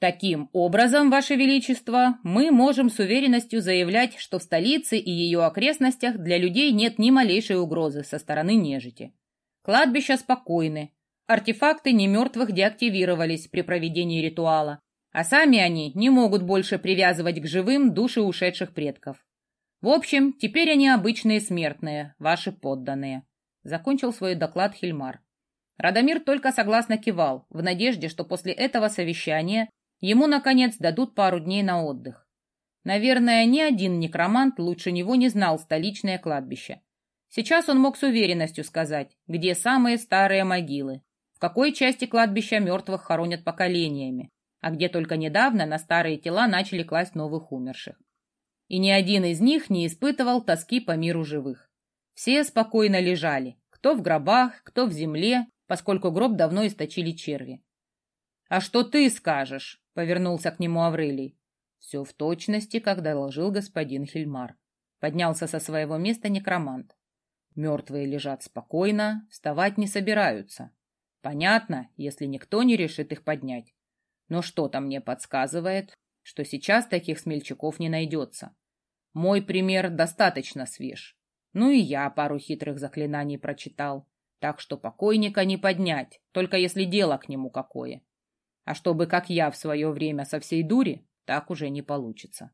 Таким образом, Ваше Величество, мы можем с уверенностью заявлять, что в столице и ее окрестностях для людей нет ни малейшей угрозы со стороны нежити. Кладбища спокойны, артефакты немертвых деактивировались при проведении ритуала, а сами они не могут больше привязывать к живым души ушедших предков. В общем, теперь они обычные смертные, ваши подданные. Закончил свой доклад Хильмар. Радомир только согласно кивал, в надежде, что после этого совещания ему, наконец, дадут пару дней на отдых. Наверное, ни один некромант лучше него не знал столичное кладбище. Сейчас он мог с уверенностью сказать, где самые старые могилы, в какой части кладбища мертвых хоронят поколениями, а где только недавно на старые тела начали класть новых умерших. И ни один из них не испытывал тоски по миру живых. Все спокойно лежали, кто в гробах, кто в земле, поскольку гроб давно источили черви. «А что ты скажешь?» — повернулся к нему Аврелий. «Все в точности, как доложил господин Хильмар». Поднялся со своего места некромант. «Мертвые лежат спокойно, вставать не собираются. Понятно, если никто не решит их поднять. Но что-то мне подсказывает, что сейчас таких смельчаков не найдется. Мой пример достаточно свеж. Ну и я пару хитрых заклинаний прочитал, так что покойника не поднять, только если дело к нему какое. А чтобы, как я в свое время со всей дури, так уже не получится».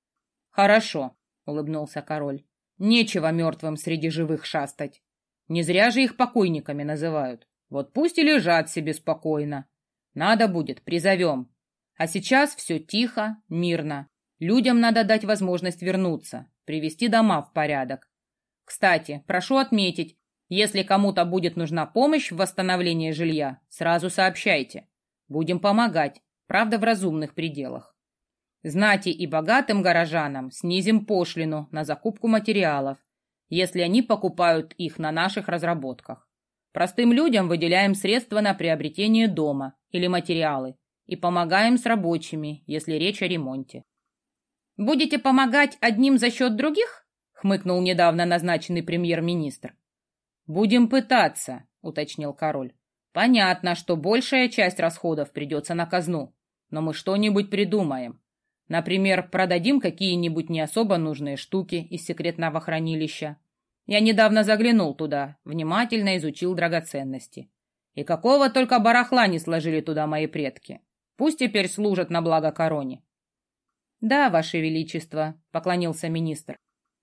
«Хорошо», — улыбнулся король. «Нечего мертвым среди живых шастать. Не зря же их покойниками называют. Вот пусть и лежат себе спокойно. Надо будет, призовем. А сейчас все тихо, мирно. Людям надо дать возможность вернуться, привести дома в порядок. Кстати, прошу отметить, если кому-то будет нужна помощь в восстановлении жилья, сразу сообщайте. Будем помогать, правда, в разумных пределах. Знати и богатым горожанам снизим пошлину на закупку материалов, если они покупают их на наших разработках. Простым людям выделяем средства на приобретение дома или материалы и помогаем с рабочими, если речь о ремонте». «Будете помогать одним за счет других?» — хмыкнул недавно назначенный премьер-министр. «Будем пытаться», — уточнил король. «Понятно, что большая часть расходов придется на казну, но мы что-нибудь придумаем. Например, продадим какие-нибудь не особо нужные штуки из секретного хранилища. Я недавно заглянул туда, внимательно изучил драгоценности. И какого только барахла не сложили туда мои предки. Пусть теперь служат на благо короне». «Да, Ваше Величество», — поклонился министр.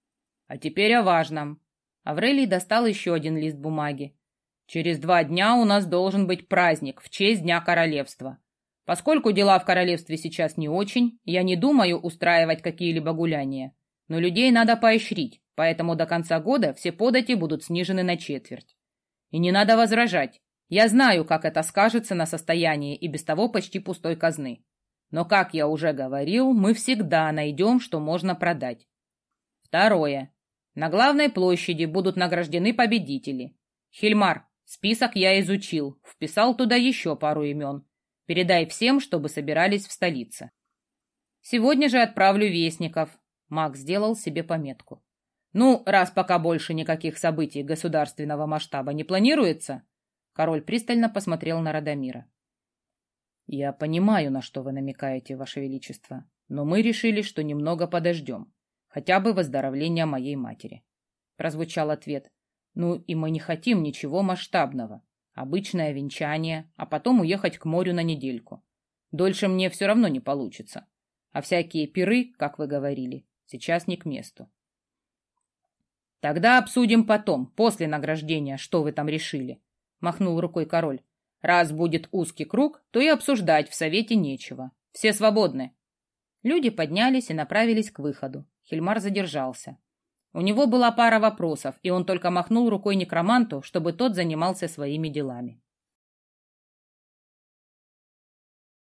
«А теперь о важном». Аврелий достал еще один лист бумаги. «Через 2 дня у нас должен быть праздник в честь Дня Королевства. Поскольку дела в королевстве сейчас не очень, я не думаю устраивать какие-либо гуляния. Но людей надо поощрить, поэтому до конца года все подати будут снижены на 1/4. И не надо возражать. Я знаю, как это скажется на состоянии и без того почти пустой казны. Но, как я уже говорил, мы всегда найдем, что можно продать. Второе. На главной площади будут награждены победители. Хильмар, список я изучил, вписал туда еще пару имен. Передай всем, чтобы собирались в столице. Сегодня же отправлю вестников». Маг сделал себе пометку. «Ну, раз пока больше никаких событий государственного масштаба не планируется». Король пристально посмотрел на Радомира. «Я понимаю, на что вы намекаете, Ваше Величество, но мы решили, что немного подождем. Хотя бы выздоровления моей матери». Прозвучал ответ. «Ну и мы не хотим ничего масштабного. Обычное венчание, а потом уехать к морю на недельку. Дольше мне все равно не получится. А всякие пиры, как вы говорили, сейчас не к месту». «Тогда обсудим потом, после награждения, что вы там решили», — махнул рукой король. «Раз будет узкий круг, то и обсуждать в совете нечего. Все свободны». Люди поднялись и направились к выходу. Хильмар задержался. У него была пара вопросов, и он только махнул рукой некроманту, чтобы тот занимался своими делами.